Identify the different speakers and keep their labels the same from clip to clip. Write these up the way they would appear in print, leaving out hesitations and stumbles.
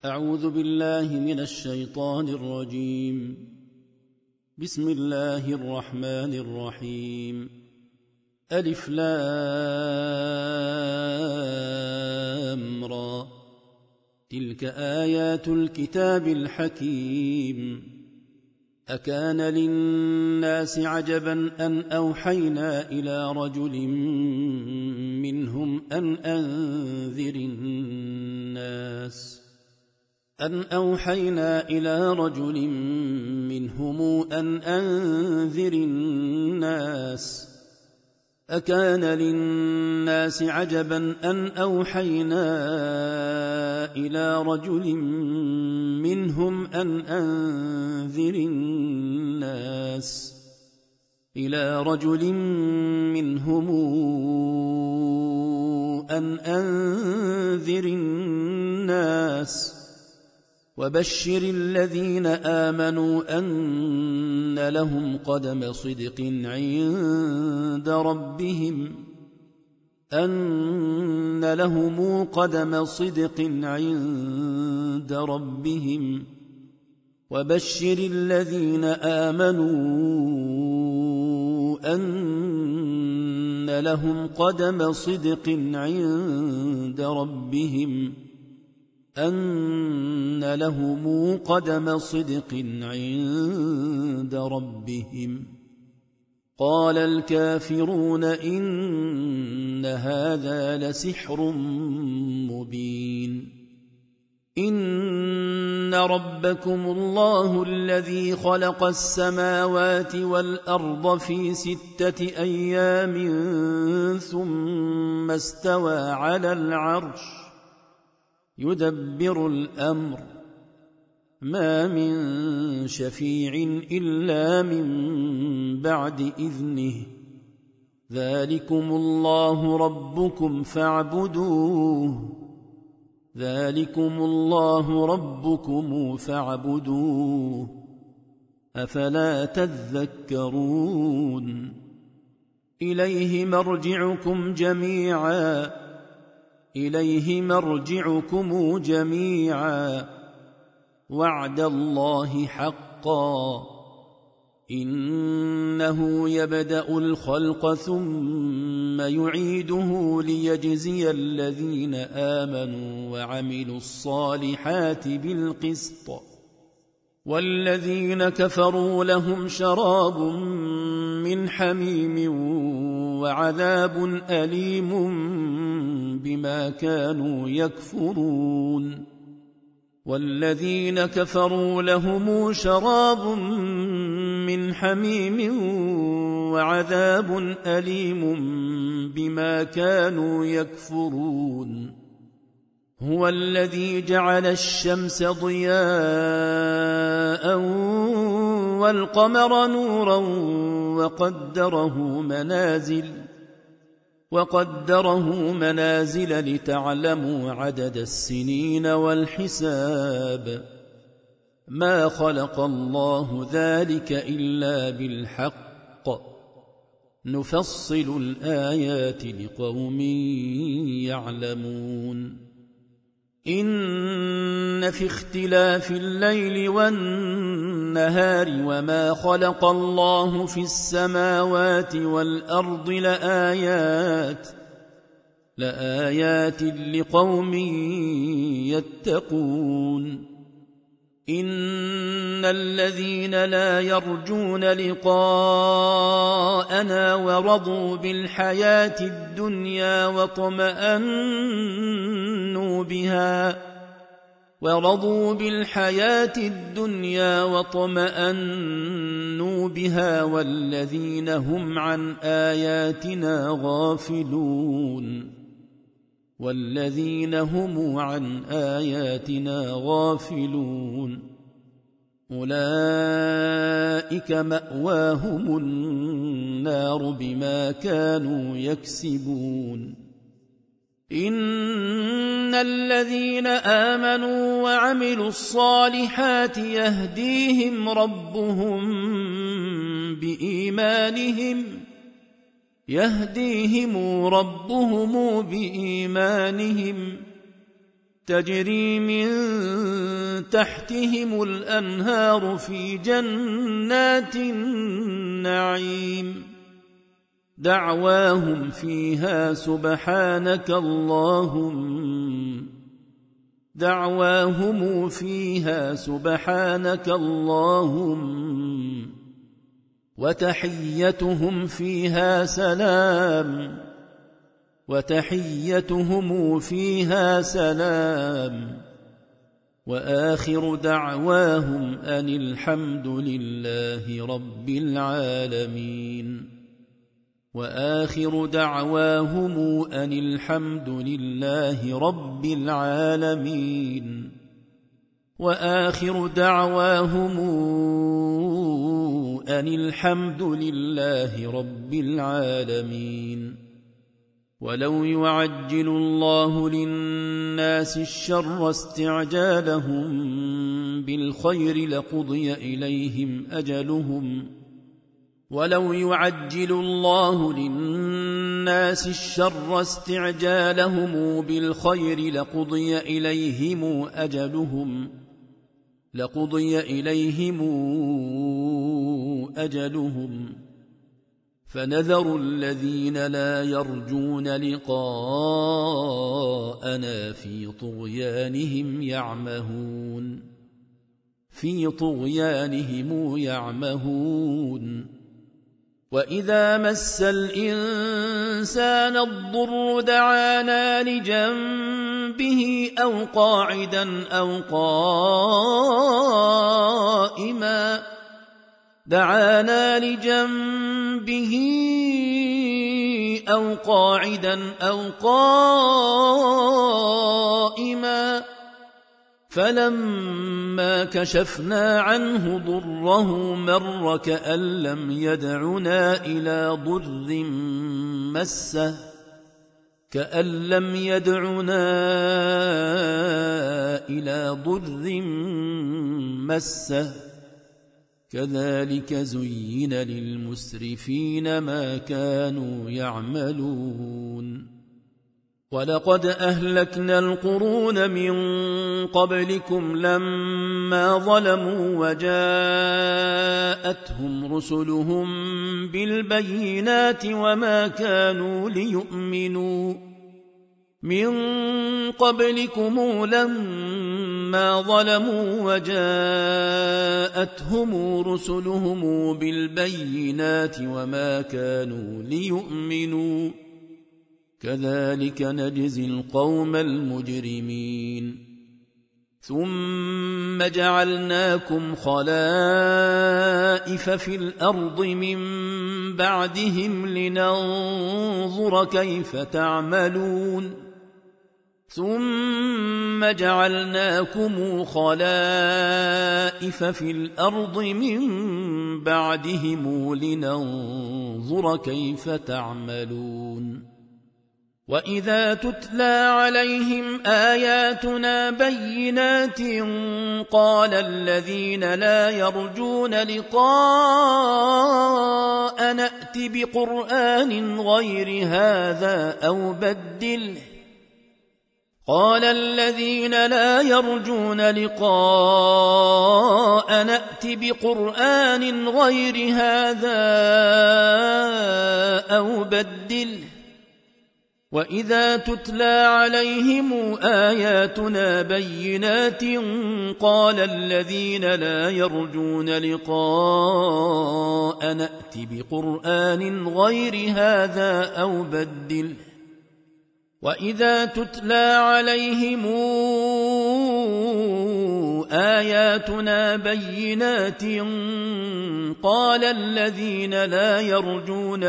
Speaker 1: أعوذ بالله من الشيطان الرجيم. بسم الله الرحمن الرحيم. ألف لام را. تلك آيات الكتاب الحكيم. أكان للناس عجبا أن أوحينا إلى رجل منهم أن أنذر الناس أكان للناس عجبا أن أوحينا إلى رجل منهم أن أنذر الناس وبشر الذين آمنوا أن لهم قدم صدق عند ربهم وبشر الذين آمنوا أن لهم قدم صدق عند ربهم. قال الكافرون إن هذا لسحر مبين. إن ربكم الله الذي خلق السماوات والأرض في 6 أيام ثم استوى على العرش يدبر الأمر ما من شفيع إلا من بعد إذنه ذلكم الله ربكم فاعبدوه أفلا تذكرون. إليه مرجعكم جميعا وعد الله حقا إنه يبدأ الخلق ثم يعيده ليجزي الذين آمنوا وعملوا الصالحات بالقسط والذين كفروا لهم شراب من حميم وعذاب أليم بما كانوا يكفرون. والذين كفروا لهم شراب من حميم وعذاب أليم بما كانوا يكفرون. هو الذي جعل الشمس ضياء والقمر نورا وقدره منازل لتعلموا عدد السنين والحساب. ما خلق الله ذلك إلا بالحق نفصل الآيات لقوم يعلمون. إن في اختلاف الليل والنهار وما خلق الله في السماوات والأرض لآيات لقوم يتقون. إن الذين لا يرجون لقاءنا ورضوا بالحياة الدنيا واطمأنوا بها والذين هم عن آياتنا غافلون أولئك مأواهم النار بما كانوا يكسبون. إن الذين آمنوا وعملوا الصالحات يهديهم ربهم بإيمانهم تجري من تحتهم الأنهار في جنات النعيم دعواهم فيها سبحانك اللهم وتحيتهم فيها سلام وآخر دعواهم أن الحمد لله رب العالمين ولو يعجل الله للناس الشر استعجالهم بالخير لقضي إليهم أجلهم فنذر الذين لا يرجون لقاءنا في طغيانهم يعمهون وإذا مس الإنسان الضر دعانا لجنبه أو قاعدا أو قائما فلما كشفنا عنه ضره مر كأن لم يدعنا إلى ضر مسه كذلك زين للمسرفين ما كانوا يعملون ولقد أهلكنا القرون من قبلكم لما ظلموا وجاءتهم رسلهم بالبينات وما كانوا ليؤمنوا كذلك نجزي القوم المجرمين ثم جعلناكم خلائف في الأرض من بعدهم لننظر كيف تعملون وإذا تتلى عليهم آياتنا بينات قال الذين لا يرجون لقاء نأت بقرآن غير هذا أو بدله وإذا تتلى عليهم آياتنا بينات قال الذين لا يرجون لقاء نأت بقرآن غير هذا أو بدله وإذا تتلى عليهم آياتنا بينات قال الذين لا يرجون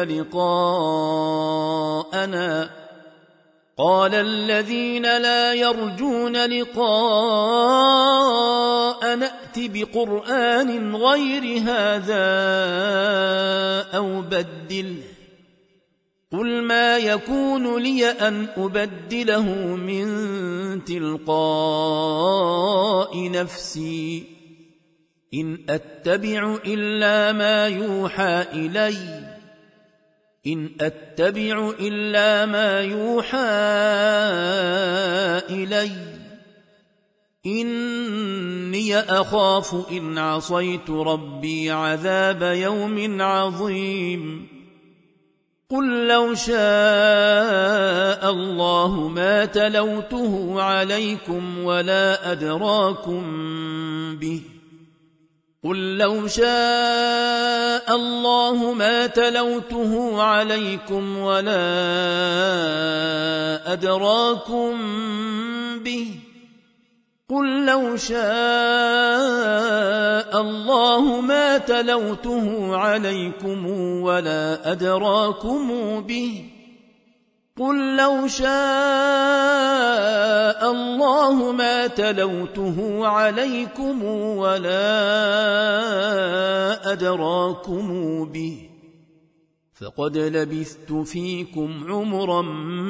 Speaker 1: لقاء نأت بقرآن غير هذا أو بدله قل ما يكون لي أن أبدله من تلقاء نفسي إن أتبع إلا ما يوحى إلي إني أخاف إن عصيت ربي عذاب يوم عظيم قل لو شاء الله ما تلوته عليكم ولا أدراكم به قل لو شاء الله ما تلوته عليكم ولا أدراكم به قل لو شاء الله ما تلوته عليكم ولا أدراكم به قل لو شاء الله ما تلوته عليكم ولا أدراكم به فقد لبثت فيكم عمرا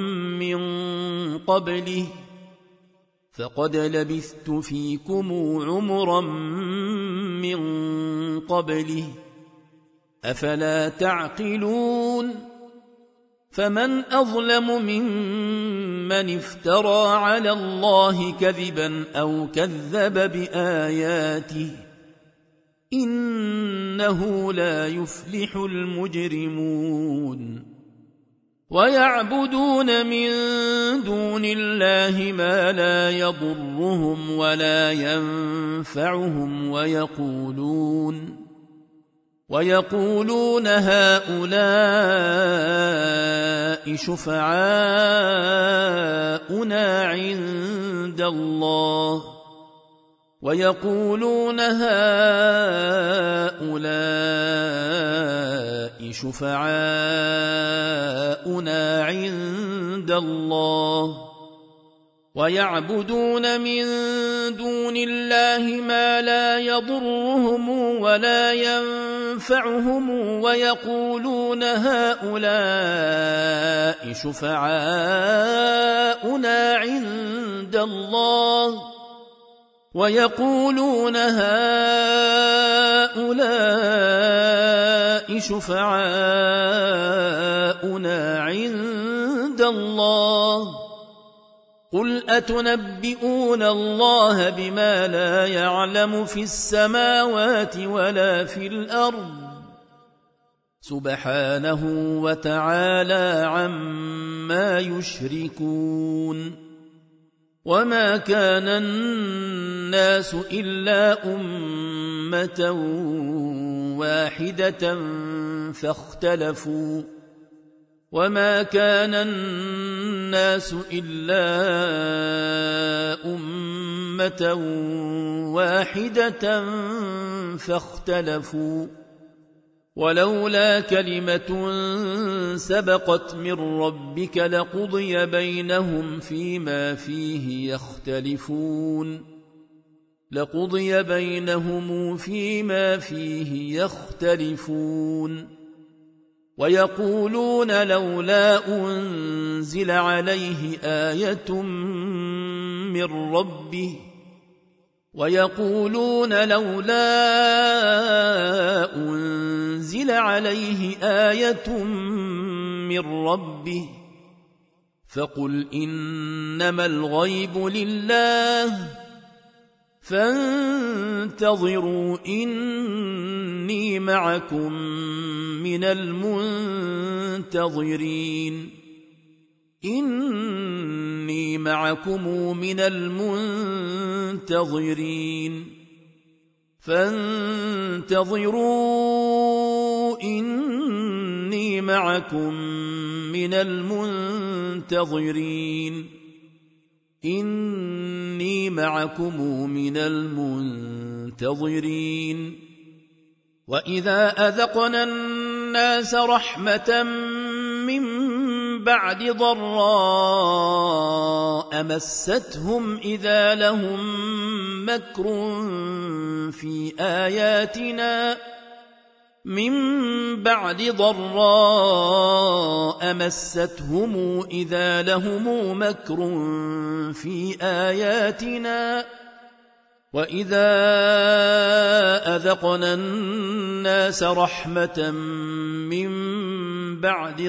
Speaker 1: من قبله أفلا تعقلون فمن أظلم ممن افترى على الله كذبا أو كذب بآياته إنه لا يفلح المجرمون ويعبدون من دون الله ما لا يضرهم ولا ينفعهم ويقولون هؤلاء شفعاؤنا عند الله ويعبدون من دون الله ما لا يضرهم ولا ينفعهم ويقولون هؤلاء شفعاؤنا عند الله قل أتنبئون الله بما لا يعلم في السماوات ولا في الأرض سبحانه وتعالى عما يشركون وما كان الناس إلا أمة واحدة فاختلفوا ولولا كلمة سبقت من ربك لقضي بينهم فيما فيه يختلفون ويقولون لولا أنزل عليه آية من ربه فقل إنما الغيب لله فانتظروا إني معكم من المنتظرين وإذا أذقنا الناس رحمة من بعد ضراء مستهم إذا لهم مكر في آياتنا وإذا أذقنا الناس رحمة من بعد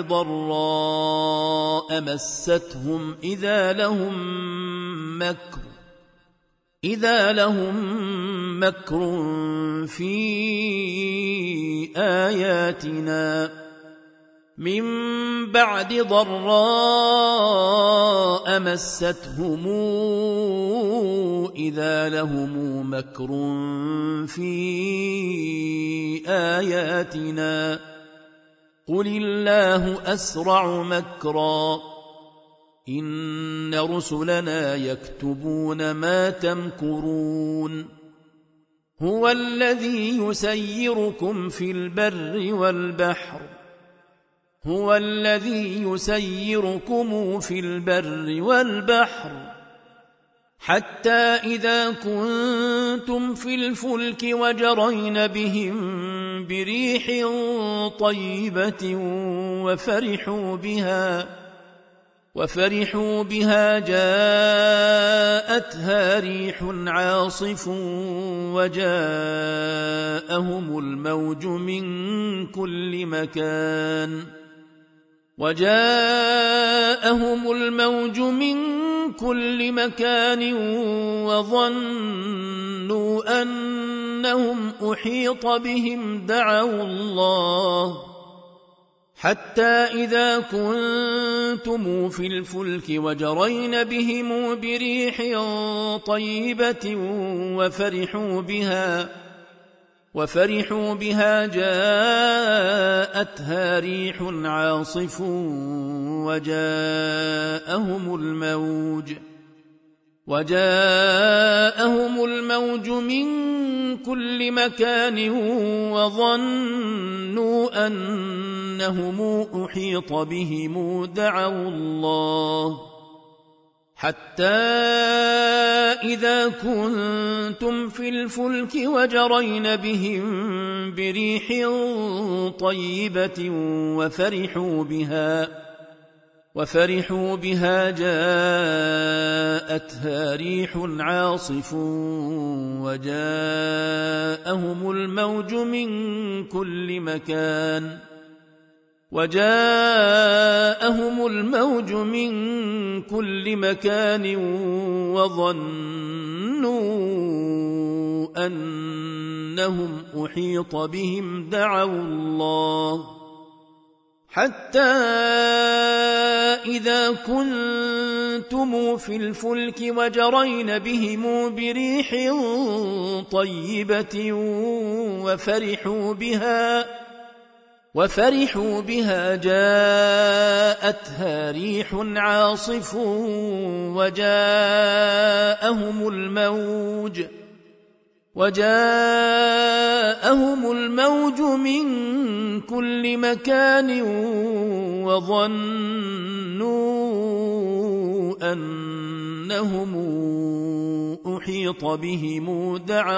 Speaker 1: ضراء مستهم إذا لهم مكر إذا لهم مكر في آياتنا من بعد ضراء مستهم إذا لهم مكر في آياتنا قل الله أسرع مكرا إن رسلنا يكتبون ما تمكرون هو الذي يسيركم في البر والبحر هو الذي يسيركم في البر والبحر حتى إذا كنتم في الفلك وجرين بهم بريح طيبة وفرحوا بها جاءتها ريح عاصف وجاءهم الموج من كل مكان وظنوا أنهم أحيط بهم حتى إذا كنتم في الفلك وجرين بهم بريح طيبة وفرحوا بها جاءتها ريح عاصف وجاءهم الموج من كل مكان وظنوا أنهم أحيط بهم حتى إذا كنتم في الفلك وجرين بهم بريح طيبة وفرحوا بها جاءتها ريح عاصف وجاءهم الموج من كل مكان وظنوا أنهم أحيط بهم حتى إذا كنتم في الفلك وجرين بهم بريح طيبة وفرحوا بها جاءتها ريح عاصف وجاءهم الموج من كل مكان وظنوا أنهم أحيط بهم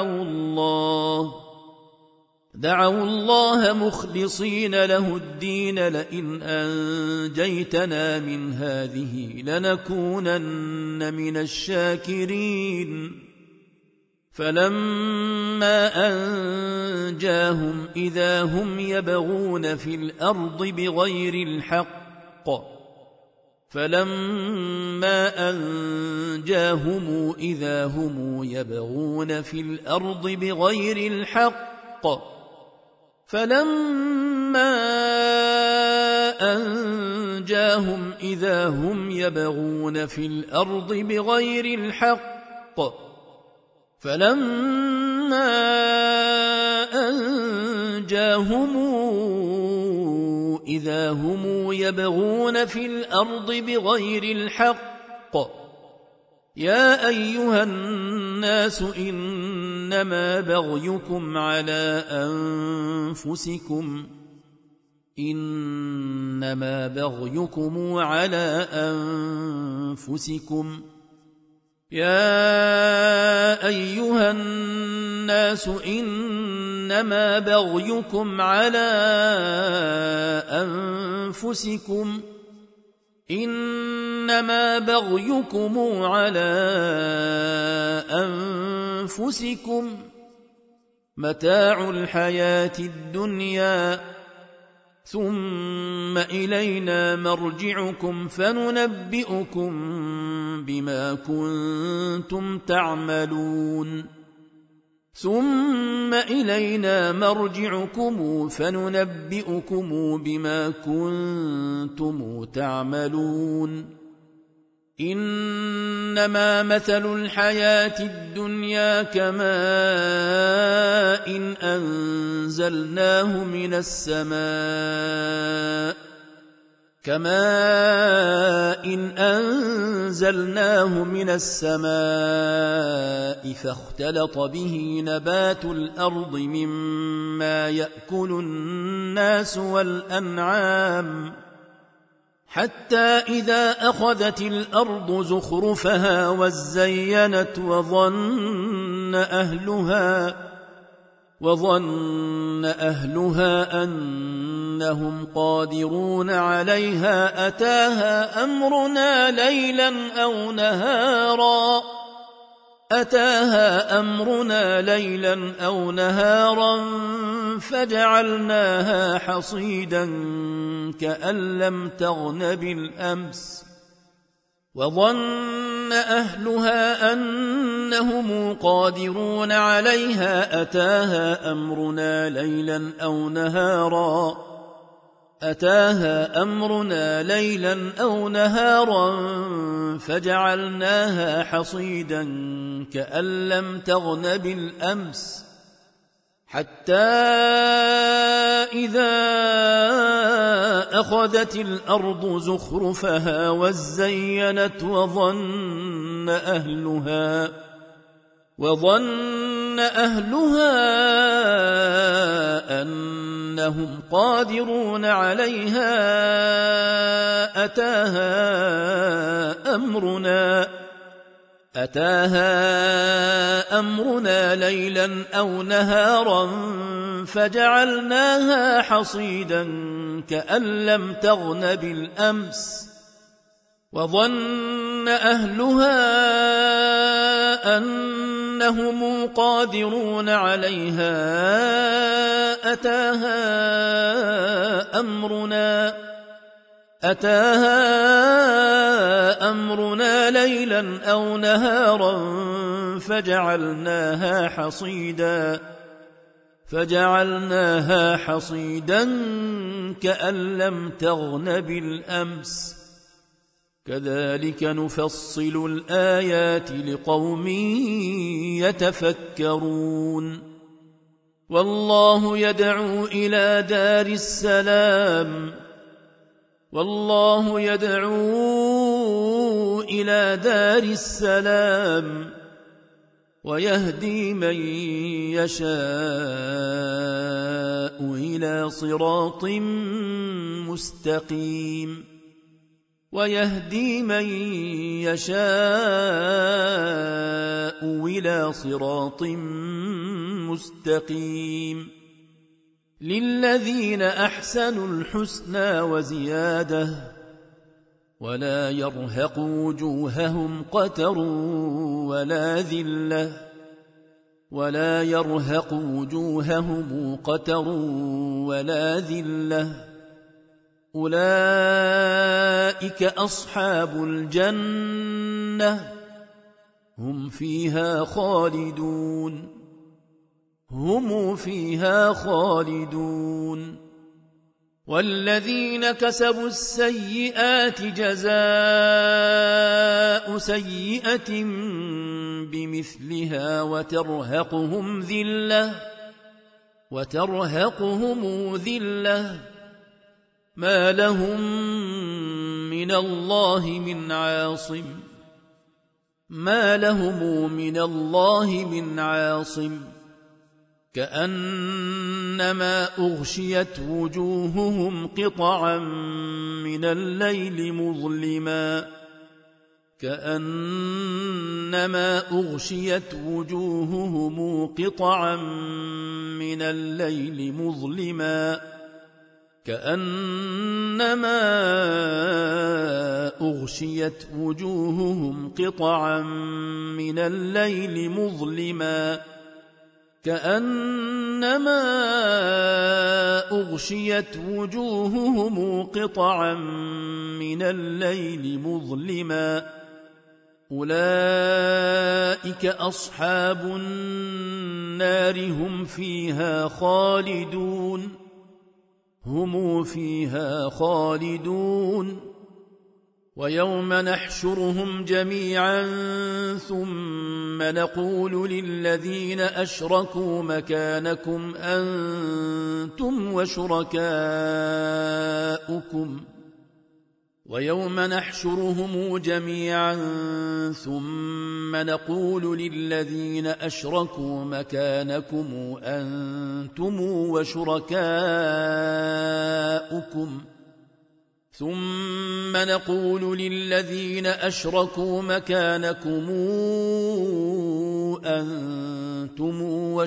Speaker 1: دعوا الله مخلصين له الدين لئن أنجيتنا من هذه لنكونن من الشاكرين فلما أنجاهم إذا هم يبغون في الأرض بغير الحق فلما أنجاهم إذا هم يبغون في الأرض بغير الحق يا أيها الناس إنما بغيكم على أنفسكم يا أيها الناس إنما بغيكم على أنفسكم متاع الحياة الدنيا ثم إلينا مرجعكم فننبئكم بما كنتم تعملون ثم إلينا مرجعكم فننبئكم بما كنتم تعملون إنما مثل الحياة الدنيا كماء أنزلناه من السماء فاختلط به نبات الأرض مما يأكل الناس والأنعام حتى إذا أخذت الأرض زخرفها وزينت وظن أهلها أنهم قادرون عليها أتاها أمرنا ليلا أو نهارا فجعلناها حصيدا كأن لم تغن بالأمس وظن أهلها أنهم قادرون عليها أتاها أمرنا ليلا أو نهارا فجعلناها حصيدا كأن لم تغن بالأمس حتى إذا أخذت الأرض زخرفها وزينت وظن أهلها أنهم قادرون عليها أتاها أمرنا ليلا أو نهارا فجعلناها حصيدا كأن لم تغن بالأمس وظن أهلها أنهم قادرون عليها أتاها أمرنا ليلا أو نهارا فجعلناها حصيدا كأن لم تغن بالأمس كذلك نفصل الآيات لقوم يتفكرون والله يدعو إلى دار السلام ويهدي من يشاء إلى صراط مستقيم للذين أحسنوا الحسنى وزيادة ولا يرهق وجوههم قتر ولا ذلة أولئك أصحاب الجنة هم فيها خالدون والذين كسبوا السيئات جزاء سيئة بمثلها وترهقهم ذلة ما لهم من الله من عاصم كأنما أغشيت وجوههم قطعا من الليل مظلما كأنما أغشيت وجوههم قطعا من الليل مظلما أولئك أصحاب النار هم فيها خالدون ويوم نحشرهم جميعا ثم نقول للذين أشركوا مكانكم أنتم وشركاؤكم ويوم نحشرهم جميعا ثم نقول للذين أشركوا مكانكم أنتم وشركاؤكم ثم نقول للذين أشركوا مكانكم أنتم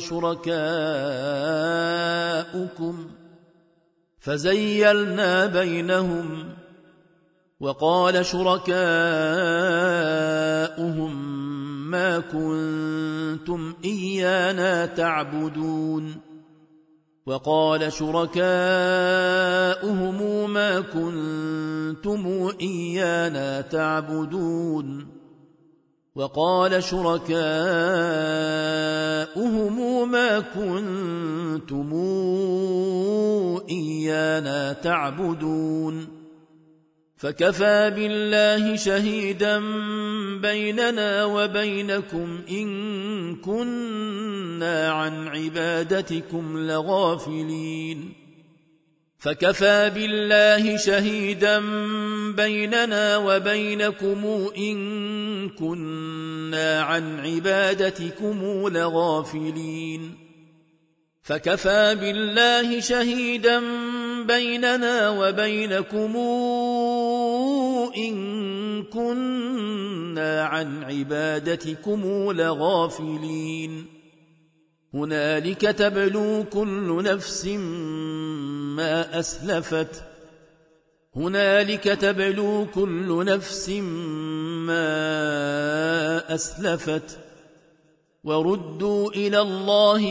Speaker 1: وشركاؤكم فزيلنا بينهم وقال شركاؤهم ما كنتم إيانا تعبدون وقال شركاؤهم ما كنتم إيانا تعبدون وقال شركاؤهم ما كنتم إيانا تعبدون فكفى بالله شهيدا بيننا وبينكم إن كنا عن عبادتكم لغافلين فكفى بالله شهيدا بيننا وبينكم إن كنا عن عبادتكم لغافلين فكفى بالله شهيدا بيننا وبينكم إن كنا عن عبادتكم لغافلين هنالك تبلو كل نفس ما أسلفت وردوا إلى الله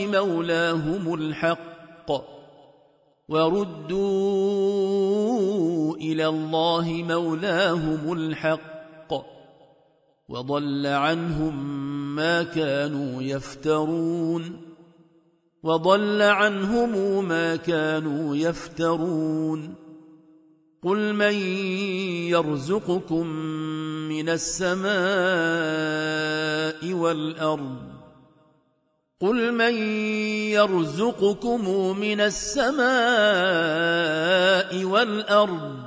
Speaker 1: مولاهم الحق وضل عنهم ما كانوا يفترون قل من يرزقكم من السماء والأرض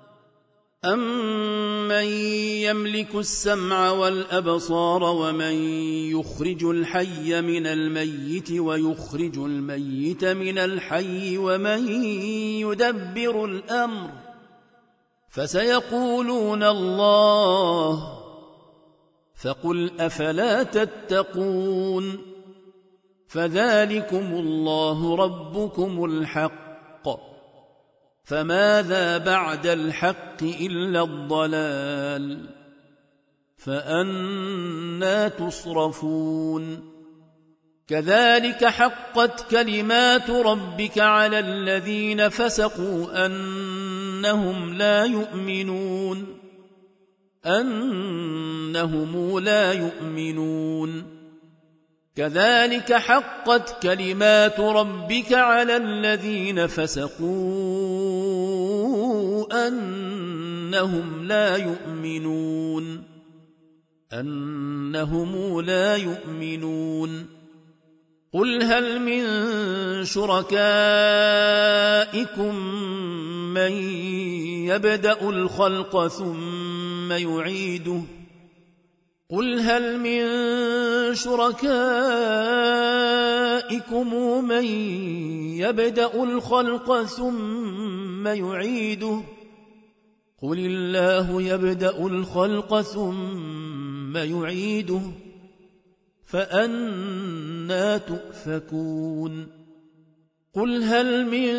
Speaker 1: أمن يملك السمع والأبصار ومن يخرج الحي من الميت ويخرج الميت من الحي ومن يدبر الأمر فسيقولون الله فقل أفلا تتقون فذلكم الله ربكم الحق فماذا بعد الحق إلا الضلال فأنى تصرفون كذلك حقت كلمات ربك على الذين فسقوا أنهم لا يؤمنون كذلك حقت كلمات ربك على الذين فسقوا أنهم لا يؤمنون قل هل من شركائكم من يبدأ الخلق ثم يعيده قل الله يبدأ الخلق ثم يعيده فأنى تؤفكون قل هل من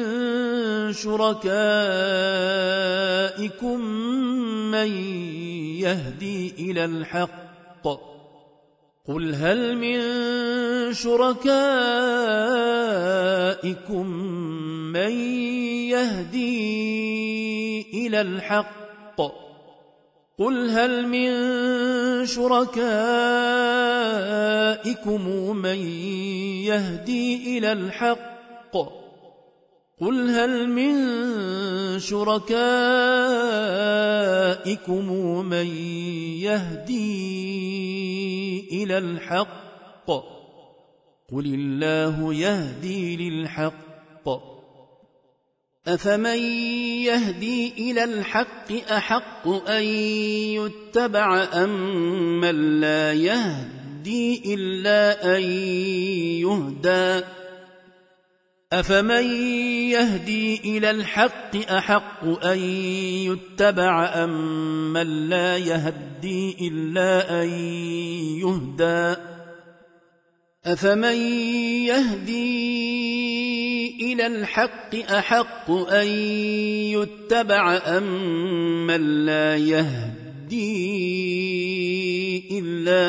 Speaker 1: شركائكم من يهدي إلى الحق قل هل من شركائكم من يهدي إلى الحق قل هل من شركائكم من يهدي إلى الحق قل هل من شركائكم من يهدي إلى الحق قل الله يهدي للحق أفمن يهدي إلى الحق أحق أن يتبع أم من لا يهدي إلا أن يهدى أفمن يهدي إلى الحق أحق أن يتبع أم من لا يهدي إلا أن يهدى أفمن يهدي إلى الحق أحق أن يتبع أم من لا يهدي إلا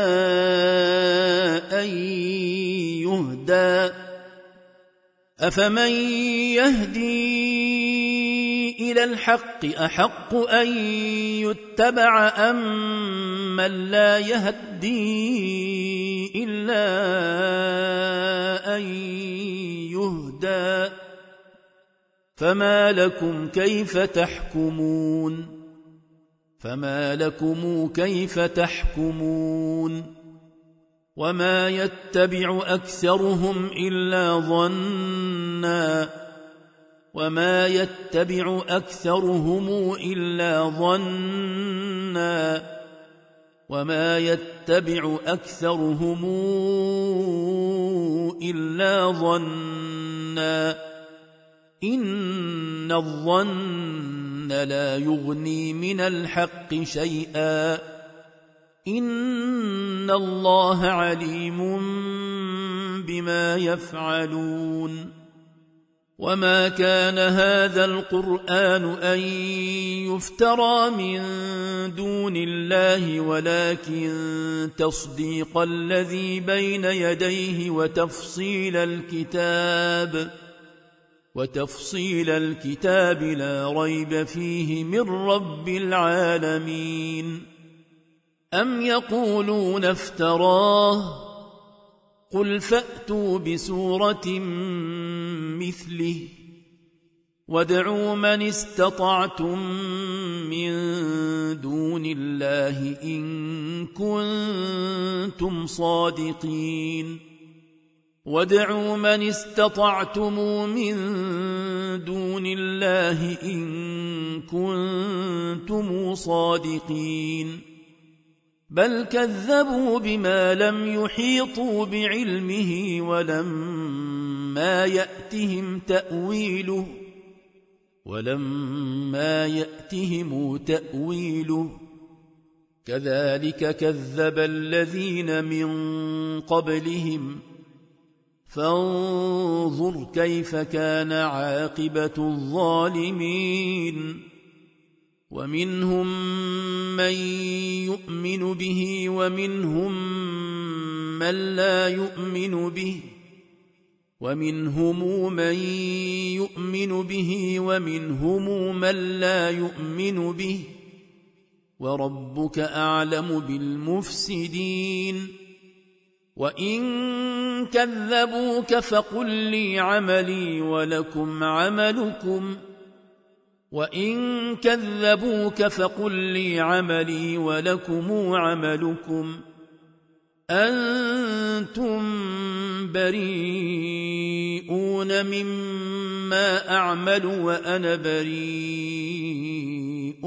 Speaker 1: أن يهدى أفمن يهدي إلى الحق أحق أن يتبع أم من لا يهدي إلا أن يهدى فما لكم كيف تحكمون وما يتبع أكثرهم إلا ظنا إن الظن لا يغني من الحق شيئا إن الله عليم بما يفعلون وما كان هذا القرآن أن يفترى من دون الله ولكن تصديق الذي بين يديه وتفصيل الكتاب لا ريب فيه من رب العالمين أم يقولون افتراه قل فأتوا بسورة مثله وادعوا من استطعتم من دون الله إن كنتم صادقين وادعوا من استطعتم من دون الله إن كنتم صادقين بل كذبوا بما لم يحيطوا بعلمه ولما يأتهم تأويله كذلك كذب الذين من قبلهم فانظر كيف كان عاقبة الظالمين ومنهم من يؤمن به ومنهم من لا يؤمن به ومنهم من لا يؤمن به وربك أعلم بالمفسدين وإن كذبوك فقل لي عملي ولكم عملكم أنتم بريئون مما أعمل وأنا بريء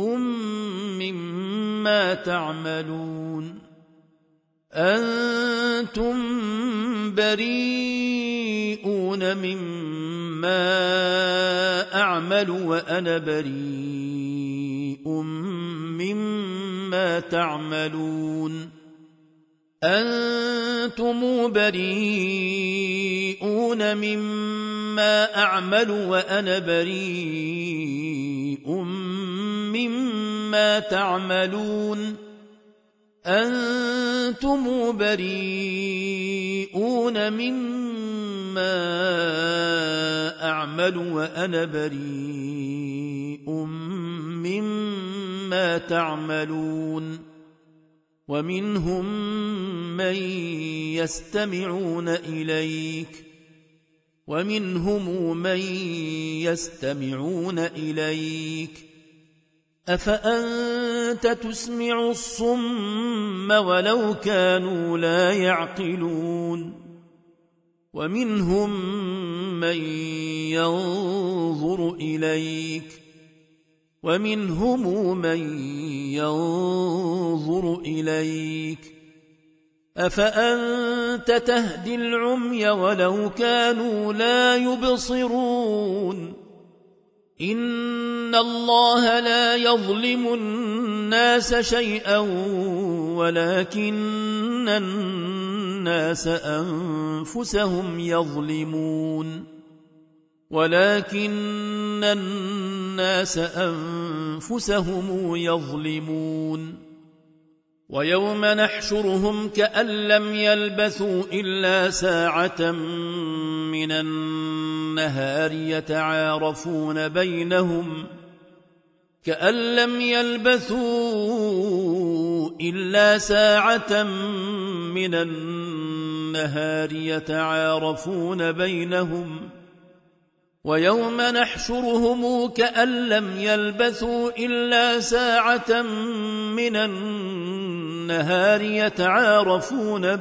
Speaker 1: مما تعملون أنتم بريئون مما أعمل وأنا بريء مما تعملون أنتم بريئون مما أعمل وأنا بريء مما تعملون أنتم بريئون يستمعون مما أعمل وأنا بريء مما تعملون ومنهم من يستمعون إليك أفأنت تسمع الصم ولو كانوا لا يعقلون ومنهم من ينظر إليك أفأنت تهدي العمي ولو كانوا لا يبصرون إن الله لا يظلم الناس شيئا ولكن الناس أنفسهم يظلمون ويوم نحشرهم كأن لم يلبثوا إلا ساعة من النهار يتعارفون بينهم ويوم نحشرهم كأن لم يلبثوا إلا ساعة من النهار يتعارفون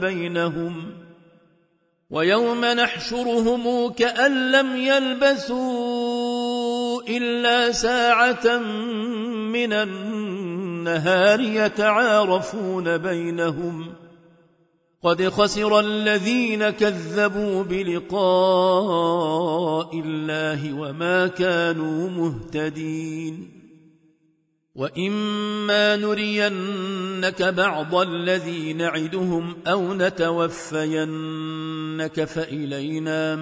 Speaker 1: بينهم قد خسر الذين كذبوا بلقاء الله وما كانوا مهتدين وإما نرينك بعض الذي نعدهم أو نتوفينك فإلينا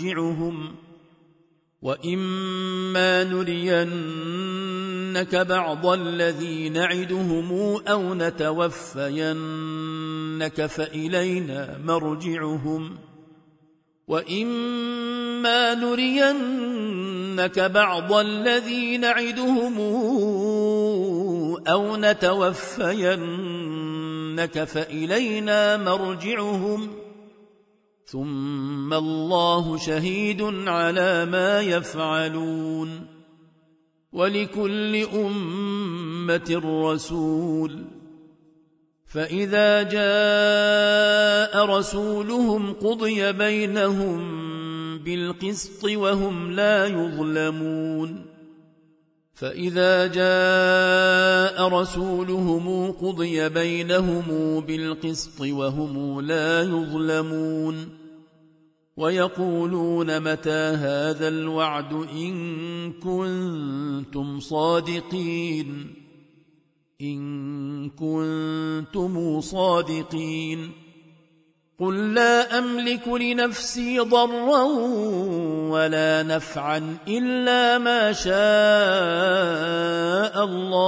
Speaker 1: مرجعهم وإما نرينك بعض الذي نعدهم أو نتوفينك فإلينا مرجعهم ثم الله شهيد على ما يفعلون ولكل أمة رسول فإذا جاء رسولهم قضي بينهم بالقسط وهم لا يظلمون ويقولون متى هذا الوعد إن كنتم صادقين قل لا أملك لنفسي ضرا ولا نفعا إلا ما شاء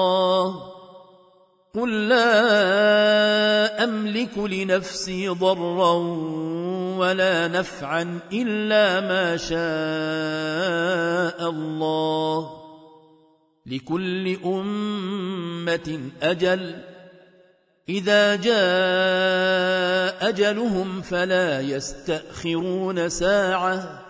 Speaker 1: الله لكل أمة أجل إذا جاء أجلهم فلا يستأخرون ساعة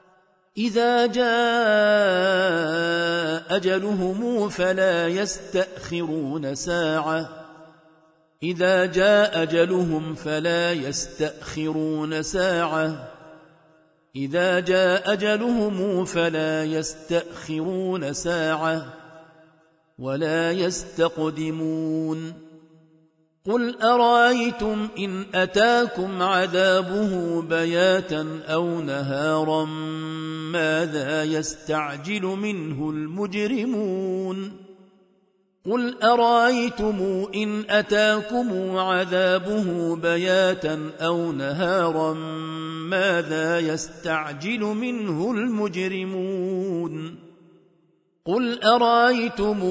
Speaker 1: ولا يستقدمون قل أرأيتم إن أتاكم عذابه بياتا أو نهارا ماذا يستعجل منه المجرمون قل أرأيتم إن أتاكم عذابه بياتا أو نهارا ماذا يستعجل منه المجرمون قل أرأيتم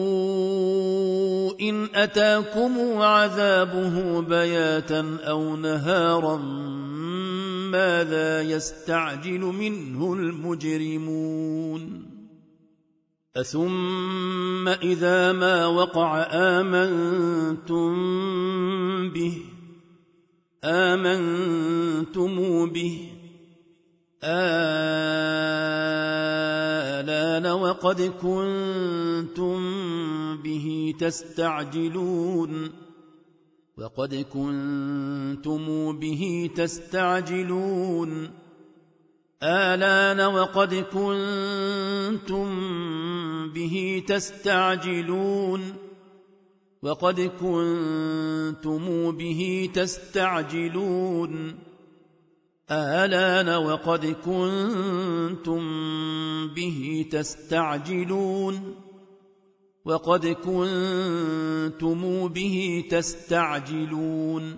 Speaker 1: إن أتاكم عذابه بياتا أو نهارا ماذا يستعجل منه المجرمون أثم إذا ما وقع آمنتم به آلان وقد كنتم به تستعجلون آلان وقد كنتم به تستعجلون آلان وقد كنتم به تستعجلون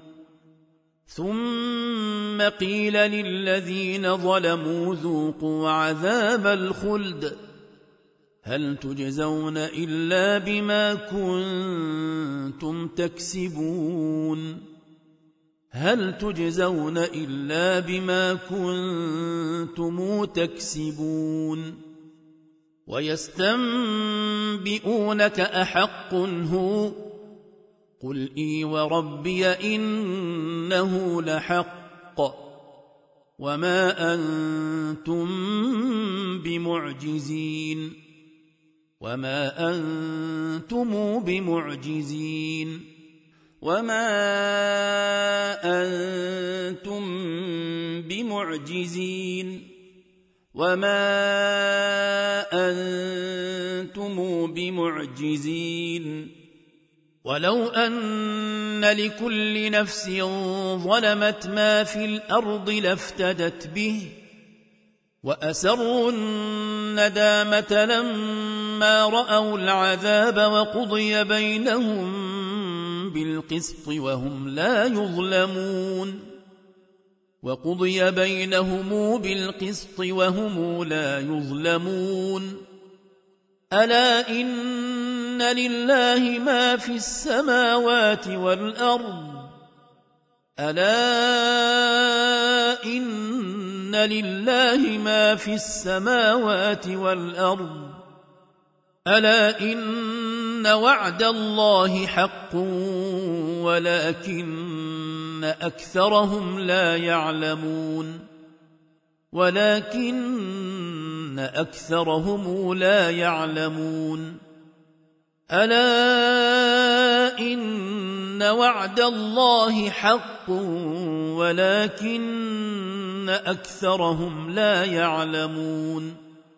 Speaker 1: ثم قيل للذين ظلموا ذوقوا عذاب الخلد هل تجزون إلا بما كنتم تكسبون ويستنبئونك أحق هو قل إي وربي إنه لحق وما أنتم بمعجزين ولو أن لكل نفس ظلمت ما في الأرض لافتدت به وأسروا الندامة لما رأوا العذاب وقضي بينهم بالقسط وهم لا يظلمون ألا إن لله ما في السماوات والأرض ألا إن وعد الله حق ولكن أكثرهم لا يعلمون ألا إن وعد الله حق ولكن أكثرهم لا يعلمون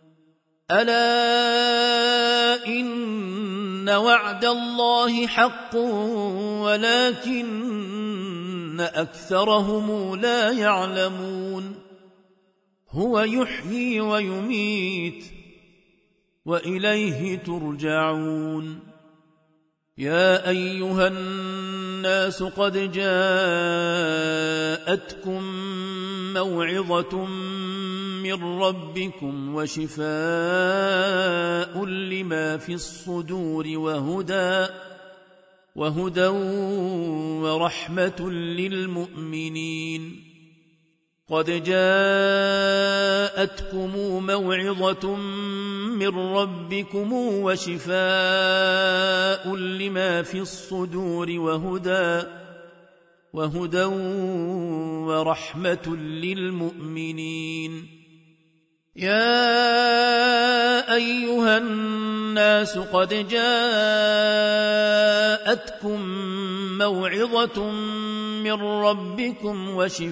Speaker 1: ألا إن وعد الله حق ولكن أكثرهم لا يعلمون هو يحيي ويميت وإليه ترجعون يا أيها الناس قد جاءتكم موعظة من ربكم وشفاء لما في الصدور وهدى ورحمة للمؤمنين قد جاءتكم موعظة من ربكم وشفاء لما في الصدور وهدى ورحمة للمؤمنين يا أيها الناس قد جاءتكم موعظة من ربكم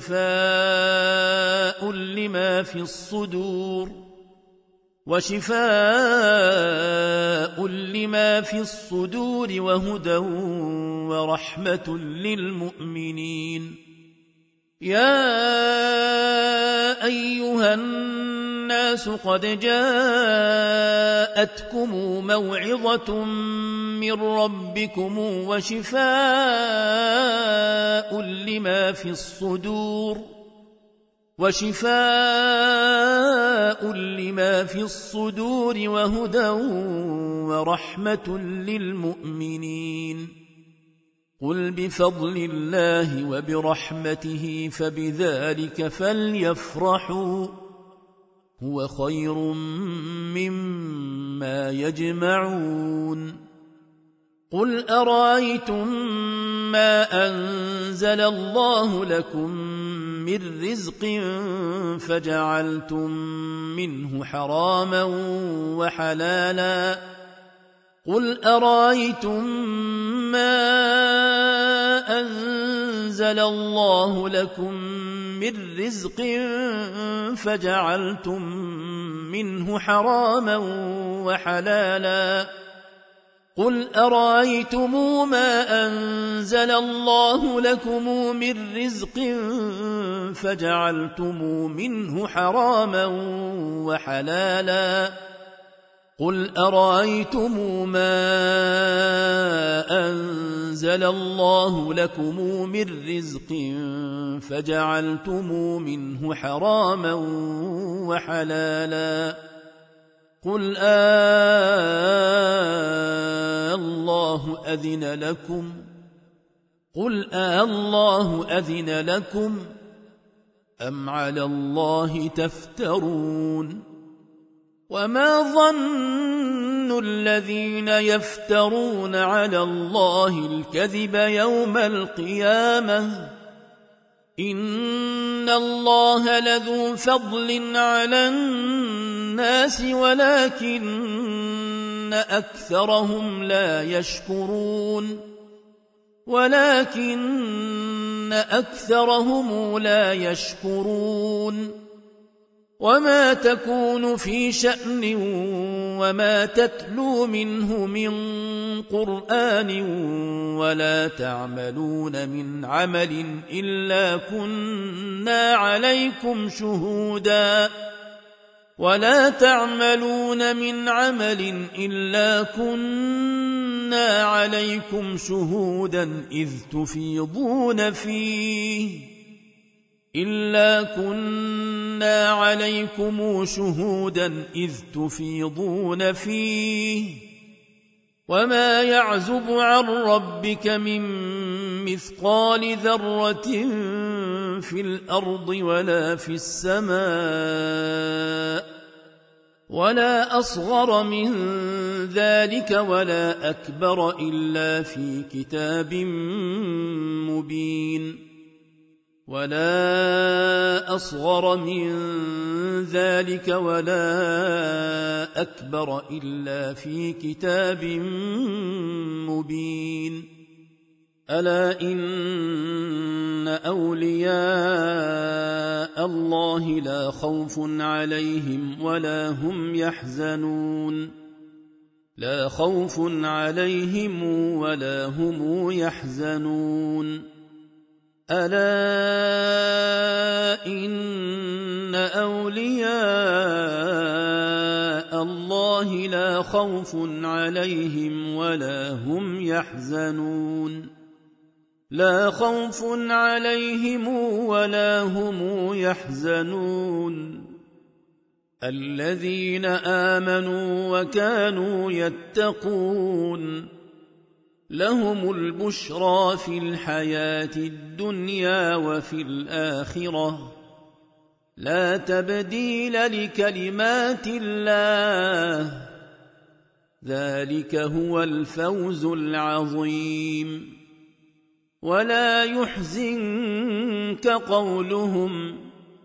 Speaker 1: وشفاء لما في الصدور وهدى ورحمة للمؤمنين يا أيها الناس قد جاءتكم موعظة من ربكم وشفاء لما في الصدور وهدى ورحمة للمؤمنين قل بفضل الله وبرحمته فبذلك فليفرحوا هو خير مما يجمعون قل أرأيتم ما أنزل الله لكم من رزق فجعلتم منه حراما وحلالا قل أرأيتم ما أنزل الله لكم من رزق فجعلتم منه حراما وحلالا قل أرأيتم ما أنزل الله لكم من رزق فجعلتم منه حراما وحلالا قل أرأيتم ما أنزل الله لكم من رزق فجعلتم منه حراما وحلالا قل الله أذن لكم قل الله أذن لكم أم على الله تفترون وما ظن الذين يفترون على الله الكذب يوم القيامة إن الله لذو فضل على الناس ولكن أكثرهم لا يشكرون وما تكون في شأن وما تتلو منه من قرآن ولا تعملون من عمل إلا كنا عليكم شهودا إذ تفيضون فيه وما يعزب عن ربك من مثقال ذرة في الأرض ولا في السماء ولا أصغر من ذلك ولا أكبر إلا في كتاب مبين ألا إن أولياء الله لا خوف عليهم ولا هم يحزنون ألا إن أولياء الله لا خوف عليهم ولا هم يحزنون الذين آمنوا وكانوا يتقون لهم البشرى في الحياة الدنيا وفي الآخرة لا تبديل لكلمات الله ذلك هو الفوز العظيم ولا يحزنك قولهم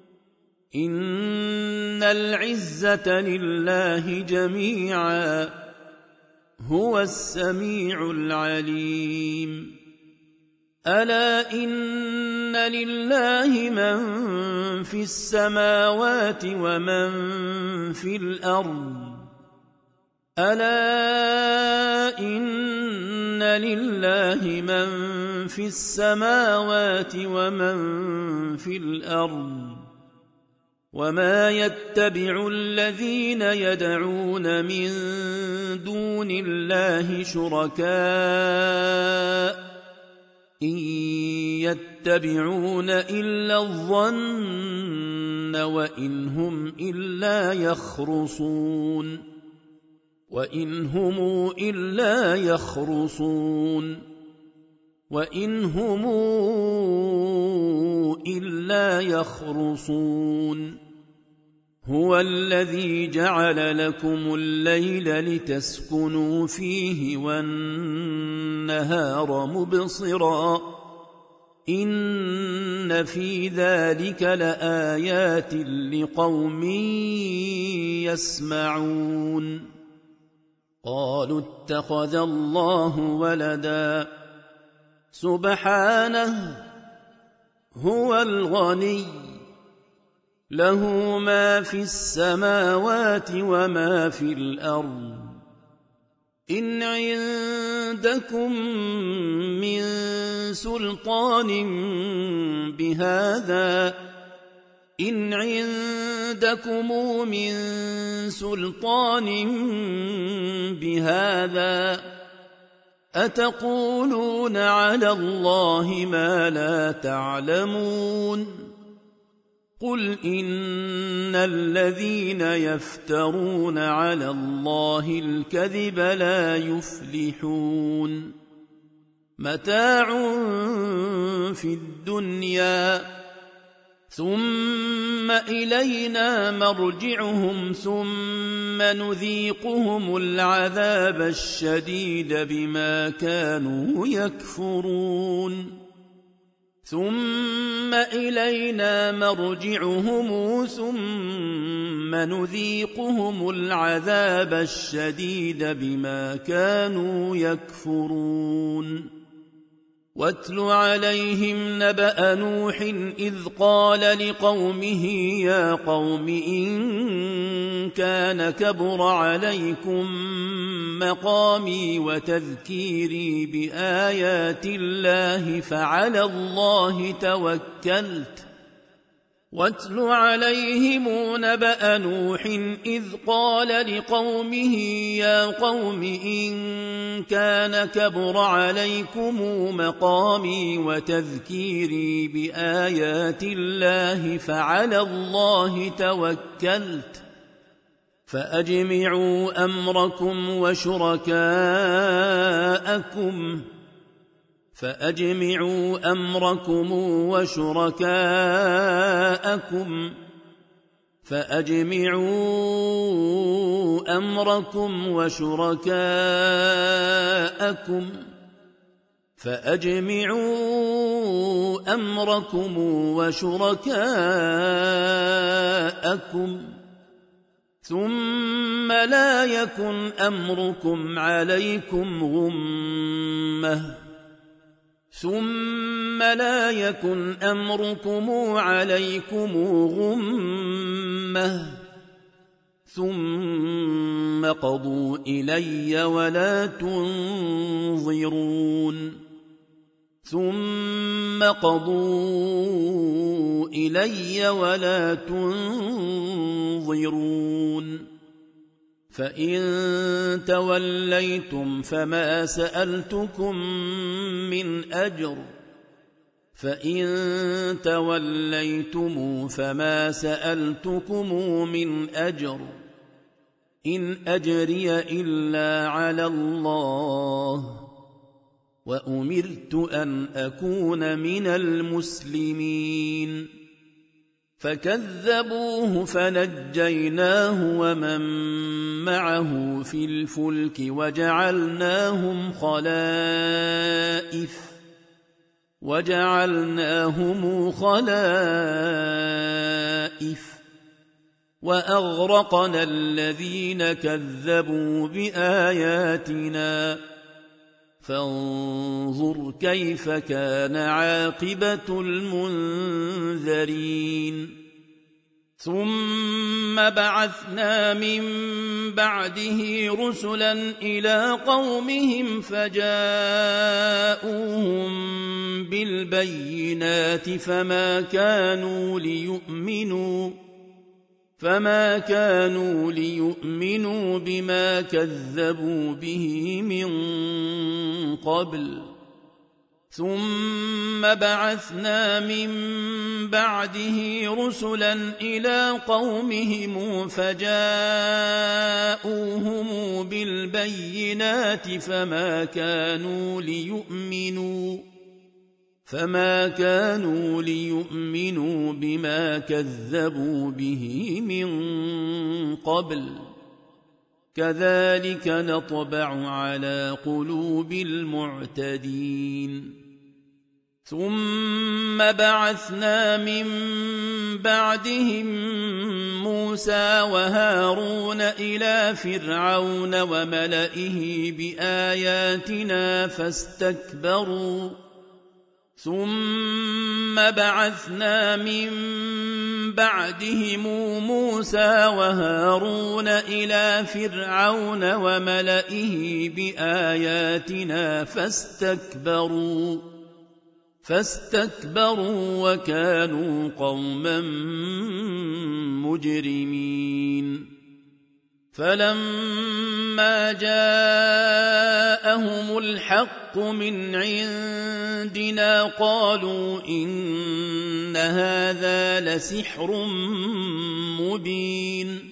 Speaker 1: إن العزة لله جميعا هو السميع العليم ألا إن لله من في السماوات ومن في الأرض وما يتبع الذين يدعون من دون الله شركاء إن يتبعون إلا الظن وإن هم إلا يخرصون وإن هم إلا يخرصون هو الذي جعل لكم الليل لتسكنوا فيه والنهار مبصرا إن في ذلك لآيات لقوم يسمعون قالوا اتخذ الله ولدا سبحانه هو الغني له ما في السماوات وما في الأرض إن عندكم من سلطان بهذا إن عندكم من سلطان بهذا أتقولون على الله ما لا تعلمون قل إن الذين يفترون على الله الكذب لا يفلحون متاع في الدنيا ثم إلينا مرجعهم ثم نذيقهم العذاب الشديد بما كانوا يكفرون ثم إلينا مرجعهم ثم نذيقهم العذاب الشديد بما كانوا يكفرون واتل عليهم نبأ نوح إذ قال لقومه يا قوم إن كان كبر عليكم مقامي وتذكيري بآيات الله فعلى الله توكلت واتل عليهم نبأ نوح إذ قال لقومه يا قوم إن كان كبر عليكم مقامي وتذكيري بآيات الله فعلى الله توكلت فأجمعوا أمركم وشركاءكم ثم لا يكن أمركم عليكم غمة ثم قضوا إلي ولا تنظرون فإن توليتم فما سألتكم من أجر إن أجري إلا على الله وأمرت أن أكون من المسلمين فكذبوه فنجيناه ومن معه في الفلك وجعلناهم خلائف وأغرقنا الذين كذبوا بآياتنا فانظر كيف كان عاقبة المنذرين ثم بعثنا من بعده رسلا إلى قومهم فجاءوهم بالبينات فما كانوا ليؤمنوا بما كذبوا به من قبل ثم بعثنا من بعده رسلا إلى قومهم فجاءوهم بالبينات فما كانوا ليؤمنوا بما كذبوا به من قبل كذلك نطبع على قلوب المعتدين ثم بعثنا من بعدهم موسى وهارون إلى فرعون وملئه بآياتنا فاستكبروا ثم بعثنا من بعدهم موسى وهارون إلى فرعون وملئه بآياتنا فاستكبروا وكانوا قوما مجرمين فلما جاءهم الحق من عندنا قالوا إن هذا لسحر مبين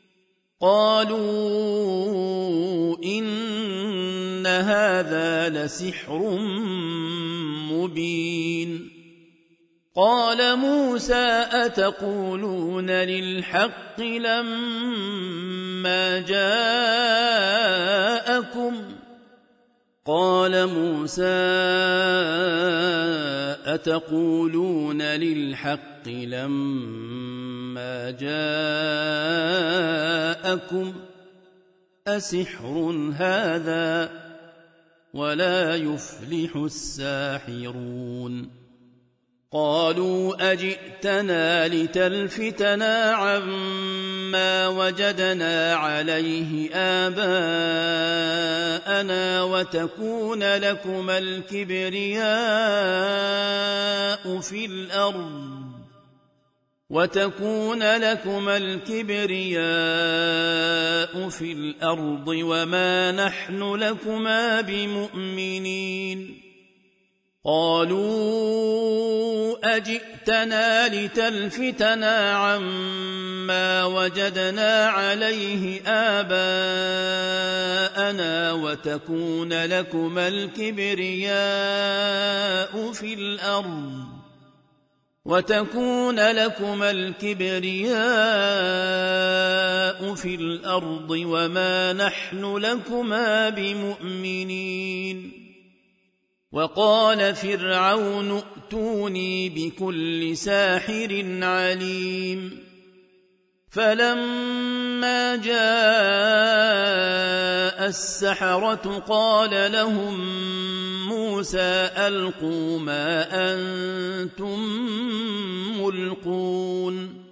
Speaker 1: قال موسى أتقولون للحق لما جاءكم أسحر هذا ولا يفلح الساحرون قالوا أجئتنا لتلفتنا عما وجدنا عليه آباءنا وتكون لكما الكبرياء في الأرض وما نحن لكما بمؤمنين قالوا أجئتنا لتلفتنا عما وجدنا عليه آباءنا وتكون لكما الكبرياء في الأرض وما نحن لكما بمؤمنين وقال فرعون ائتوني بكل ساحر عليم فلما جاء السحرة قال لهم موسى ألقوا ما أنتم ملقون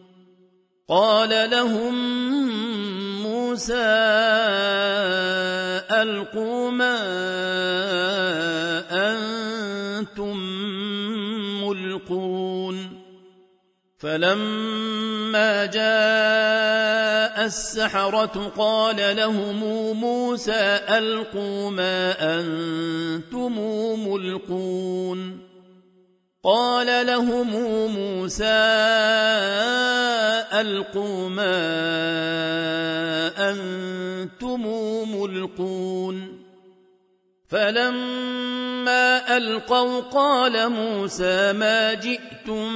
Speaker 1: فلما جاء السحرة قال لهم موسى ألقوا ما أنتم ملقون فلما ألقوا قال موسى ما جئتم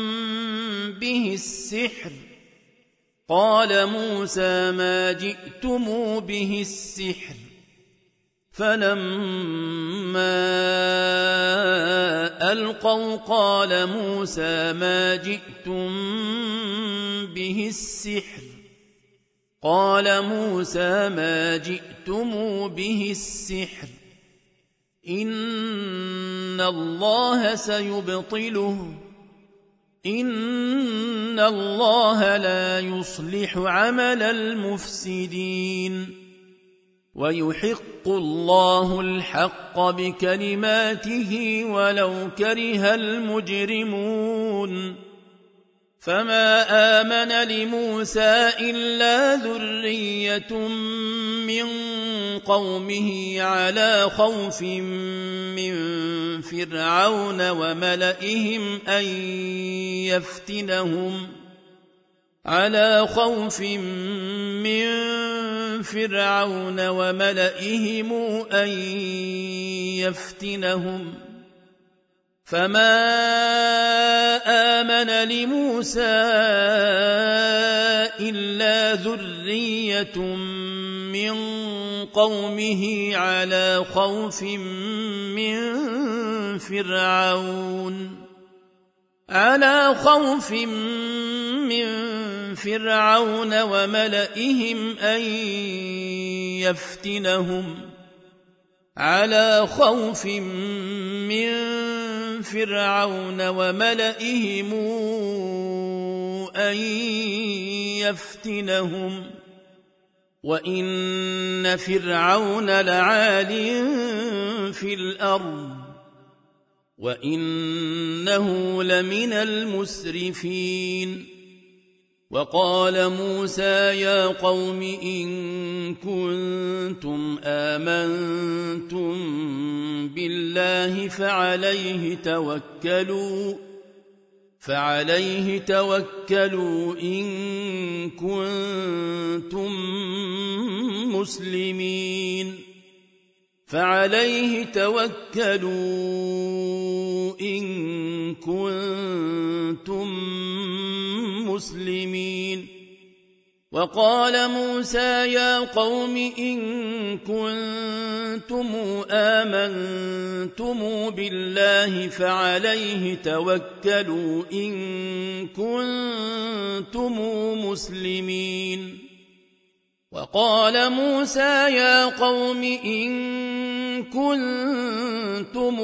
Speaker 1: به السحر فلما ألقوا قال موسى ما جئتم به السحر إن الله سيبطله إن الله لا يصلح عمل المفسدين ويحق الله الحق بكلماته ولو كره المجرمون فما آمن لموسى إلا ذرية من قومه على خوف من فرعون وملئهم أن يفتنهم فما آمن لموسى إلا ذرية من قومه على خوف من فرعون وملئهم أن يفتنهم وإن فرعون لعال في الأرض وإنه لمن المسرفين وقال موسى يا قوم إن كنتم آمنتم بالله فعليه توكلوا إن كنتم مسلمين وقال موسى يا قوم إن كنتم آمنتم بالله فعليه توكلوا إن كنتم مسلمين وقال موسى يا قوم إن كنتم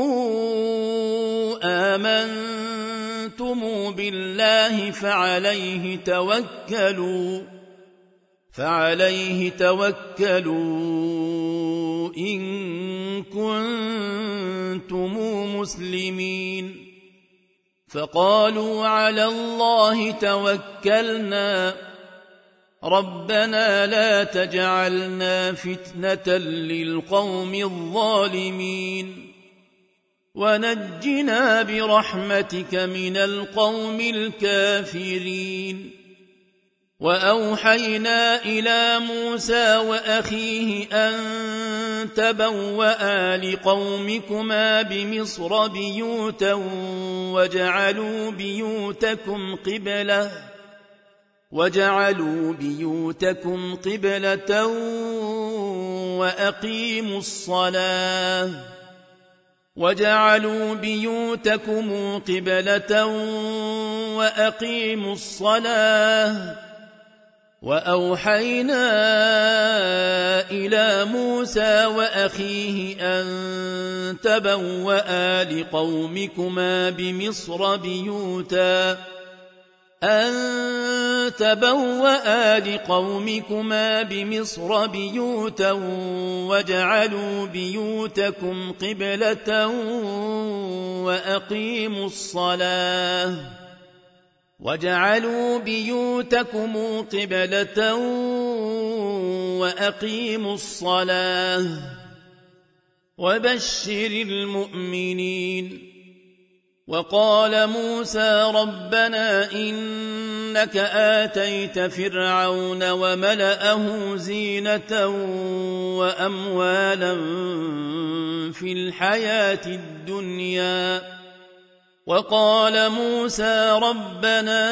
Speaker 1: آمنتم بالله فعليه توكلوا إن كنتم مسلمين فقالوا على الله توكلنا ربنا لا تجعلنا فتنة للقوم الظالمين ونجنا برحمتك من القوم الكافرين وأوحينا إلى موسى وأخيه أن تبوأ لقومكما بمصر بيوتا وجعلوا بيوتكم قبلة وأقيموا الصلاة وأوحينا إلى موسى وأخيه أن تبوأ لقومكما بمصر بيوتا وجعلوا بيوتكم قبلة وأقيموا الصلاة وبشر المؤمنين وقال موسى ربنا إنك آتيت فرعون وملأه زينة وأموالا في الحياة الدنيا وقال موسى ربنا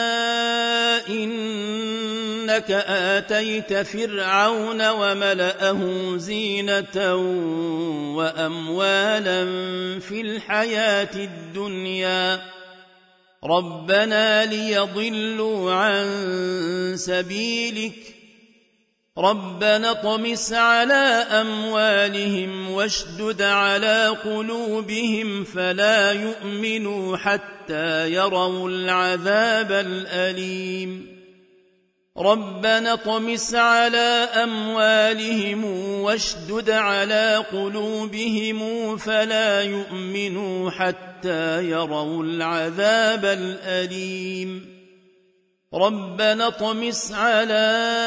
Speaker 1: إنك آتيت فرعون وملأه زينة وأموالا في الحياة الدنيا ربنا ليضلوا عن سبيلك ربنا اطمس على أموالهم واشدد على قلوبهم فلا يؤمنوا حتى يروا العذاب الأليم ربنا اطمس على أموالهم واشدد على قلوبهم فلا يؤمنوا حتى يروا العذاب الأليم ربنا اطمس على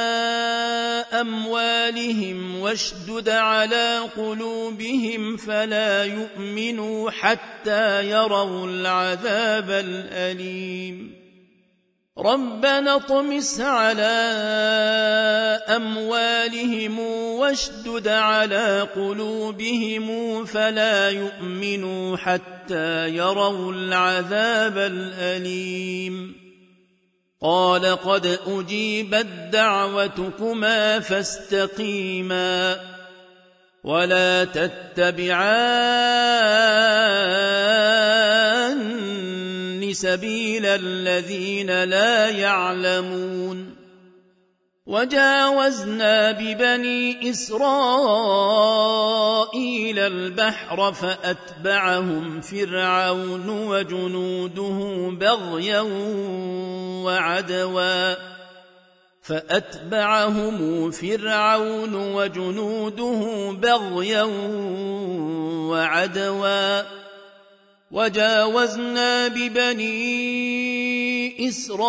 Speaker 1: أموالهم واشدد على قلوبهم فلا يؤمنوا حتى يروا العذاب الأليم ربنا اطمس على أموالهم واشدد على قلوبهم فلا يؤمنوا حتى حتى يروا العذاب الأليم قال قد أجيبت دعوتكما فاستقيما ولا تتبعان سبيل الذين لا يعلمون وجاوزنا ببني إسرائيل البحر فأتبعهم فرعون وجنوده بغيا وعدوا وجاوزنا ببني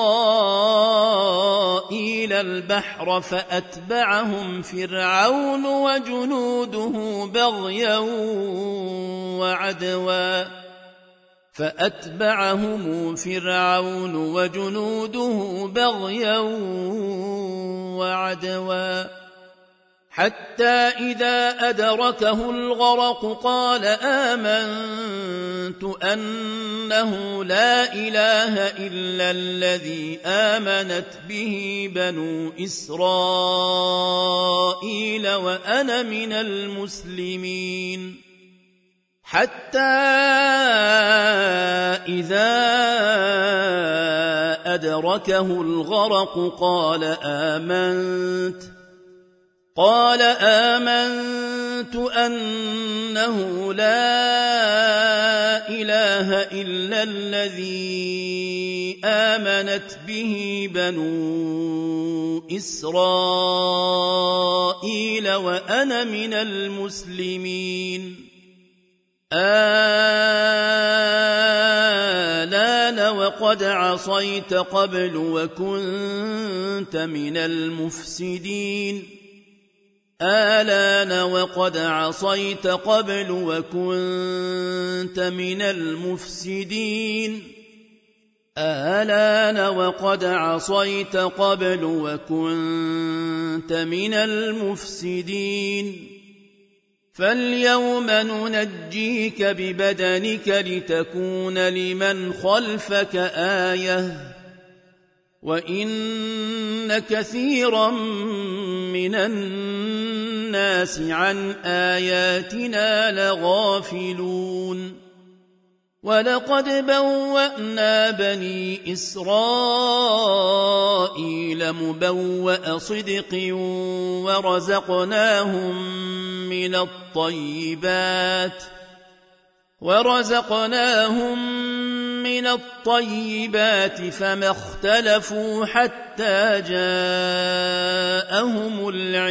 Speaker 1: إسرائيل البحر فأتبعهم فرعون وجنوده بغيا وعدوا حتى إذا أدركه الغرق قال آمنت أنه لا إله إلا الذي آمنت به بنو إسرائيل وأنا من المسلمين حتى إذا أدركه الغرق قال آمنت أنه لا إله إلا الذي آمنت به بنو إسرائيل وأنا من المسلمين الآن وقد عصيت قبل وكنت من المفسدين فاليوم ننجيك ببدنك لتكون لمن خلفك آية وإن كثيرا من الناس عن آياتنا لغافلون ولقد بوأنا بني إسرائيل مبوأ صدق ورزقناهم من الطيبات فما اختلفوا حتى جاءهم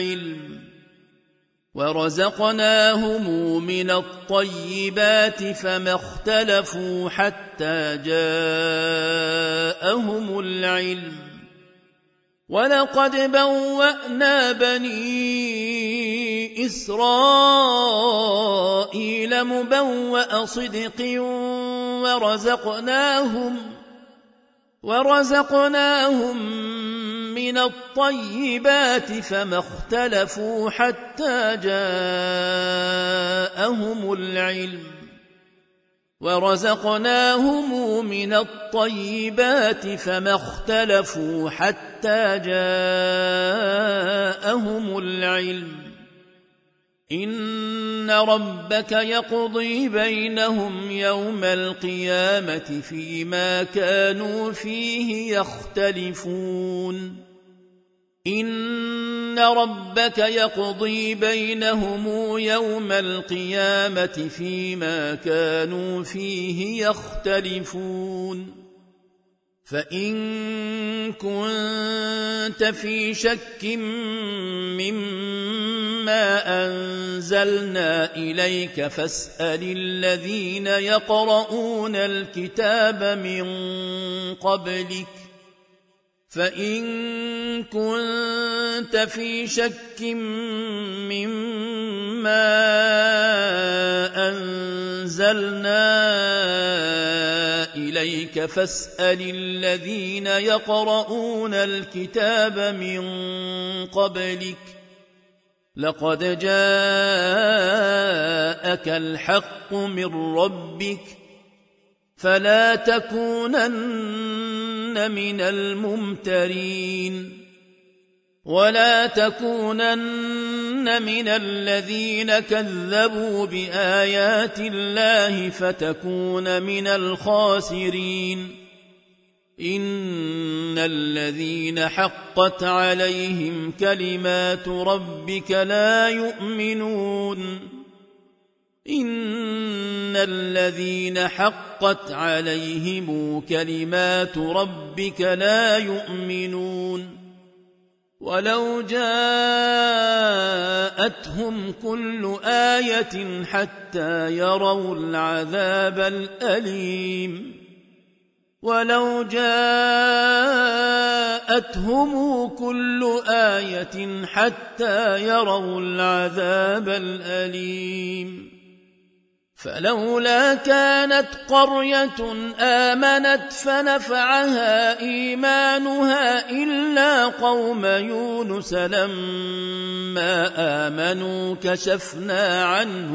Speaker 1: العلم ولقد بوأنا بني إسرائيل مبوأ صدق ورزقناهم من الطيبات فما اختلفوا حتى جاءهم العلم إن ربك يقضي بينهم يوم القيامة فيما كانوا فيه يختلفون فإن كنت في شك مما أنزلنا إليك فاسأل الذين يقرؤون الكتاب من قبلك لقد جاءك الحق من ربك فلا تكونن من الممترين ولا تكونن من الذين كذبوا بآيات الله فتكون من الخاسرين إن الذين حقت عليهم كلمات ربك لا يؤمنون إن الذين حقت عليهم كلمات ربك لا يؤمنون ولو جاءتهم كل آية حتى يروا العذاب الأليم ولو جاءتهم كل آية حتى يروا العذاب الأليم فلولا كانت قرية آمنت فنفعها إيمانها إلا قوم يونس لما آمنوا كشفنا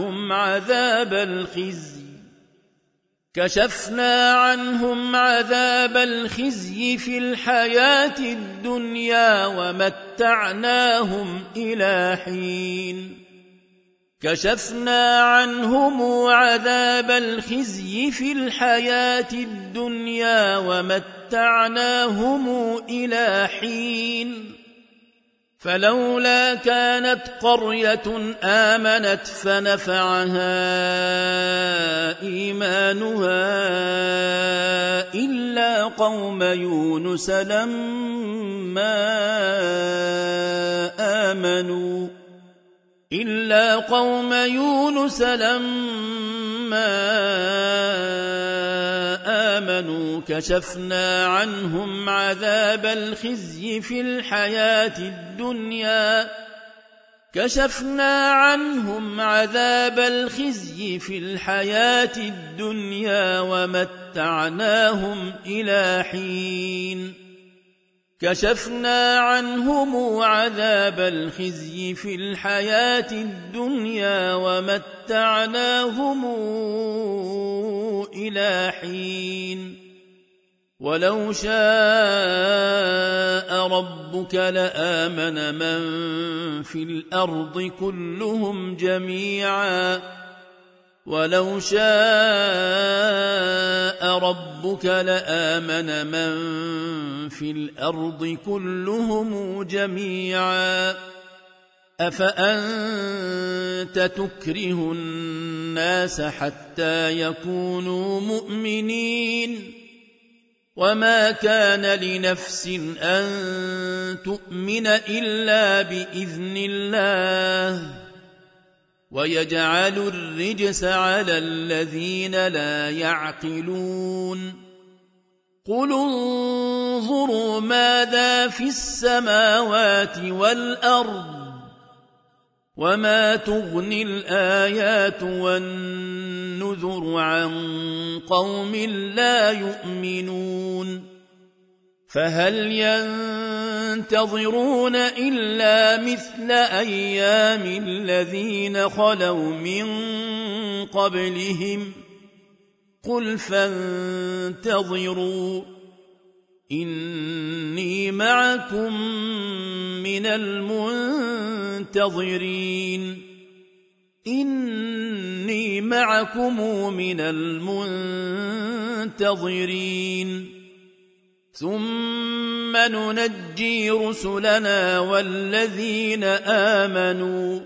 Speaker 1: عنهم عذاب الخزي في الحياة الدنيا ومتعناهم إلى حين كشفنا عنهم عذاب الخزي في الحياة الدنيا ومتعناهم إلى حين فلولا كانت قرية آمنت فنفعها إيمانها إلا قوم يونس لما آمنوا كشفنا عنهم عذاب الخزي في الحياة الدنيا ومتعناهم إلى حين كشفنا عنهم عذاب الخزي في الحياة الدنيا ومتعناهم إلى حين ولو شاء ربك لآمن من في الأرض كلهم جميعا أفأنت تكره الناس حتى يكونوا مؤمنين وما كان لنفس أن تؤمن إلا بإذن الله ويجعل الرجس على الذين لا يعقلون قل انظروا ماذا في السماوات والأرض وما تغني الآيات والنذر عن قوم لا يؤمنون فهل ينتظرون إلا مثل أيام الذين خلوا من قبلهم قل فانتظروا إني معكم من المنتظرين ثم ننجي رسلنا والذين آمنوا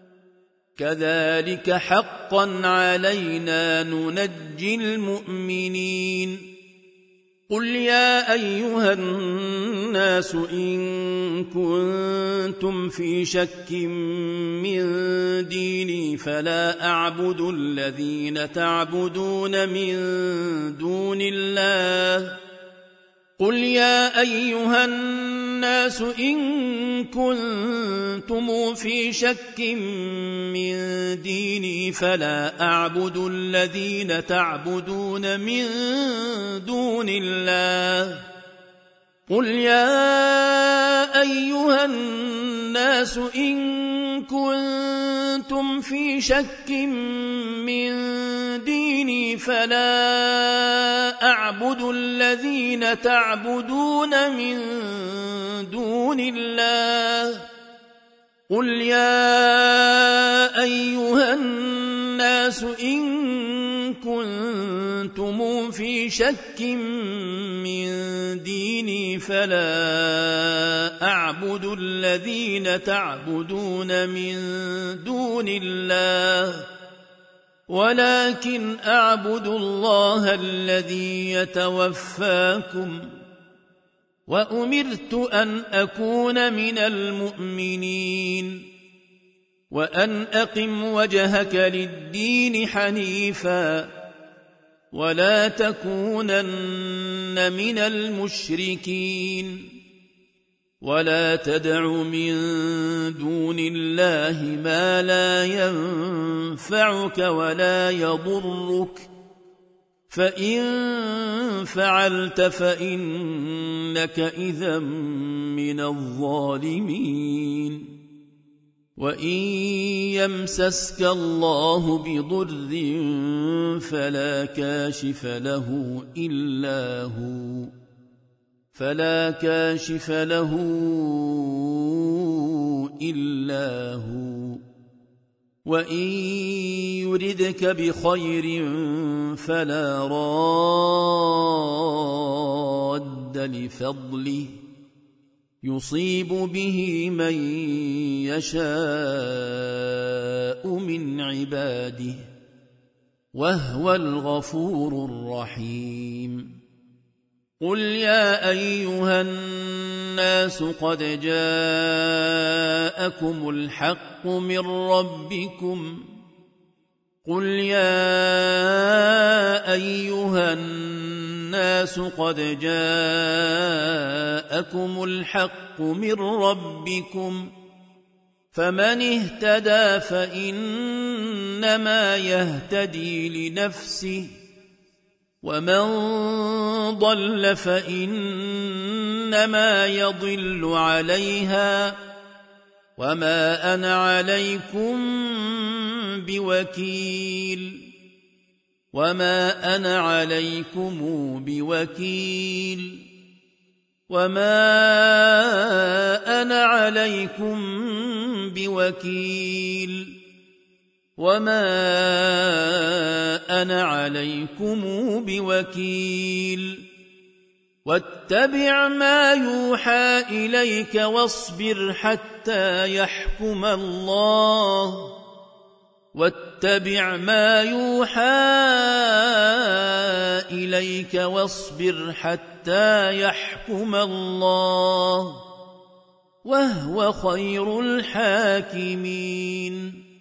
Speaker 1: كذلك حقا علينا ننجي المؤمنين قل يا أيها الناس إن كنتم في شك من ديني فلا أعبد الذين تعبدون من دون الله قل يا أيها الناس إن كنتم في شك من ديني فلا أعبد الذين تعبدون من دون الله قل يا أيها الناس إن كنتم كنتم في شك من ديني فلا أعبد الذين تعبدون من دون الله قل يا أيها الناس إن كنتم في شك من ديني فلا أعبد الذين تعبدون من دون الله ولكن أعبد الله الذي يتوفاكم وأمرت أن أكون من المؤمنين وأن أقم وجهك للدين حنيفا ولا تكونن من المشركين ولا تدع من دون الله ما لا ينفعك ولا يضرك فإن فعلت فإنك إذا من الظالمين وإن يمسسك الله بضر فلا كاشف له إلا هو وإن يردك بخير فلا راد لفضله يصيب به من يشاء من عباده وهو الغفور الرحيم قل يا أيها الناس قد جاءكم الحق من ربكم فمن اهتدى فإنما يهتدي لنفسه ومن ضل فإنما يضل عليها وما أنا عليكم بوكيل واتبع ما يوحى إليك واصبر حتى يحكم الله وهو خير الحاكمين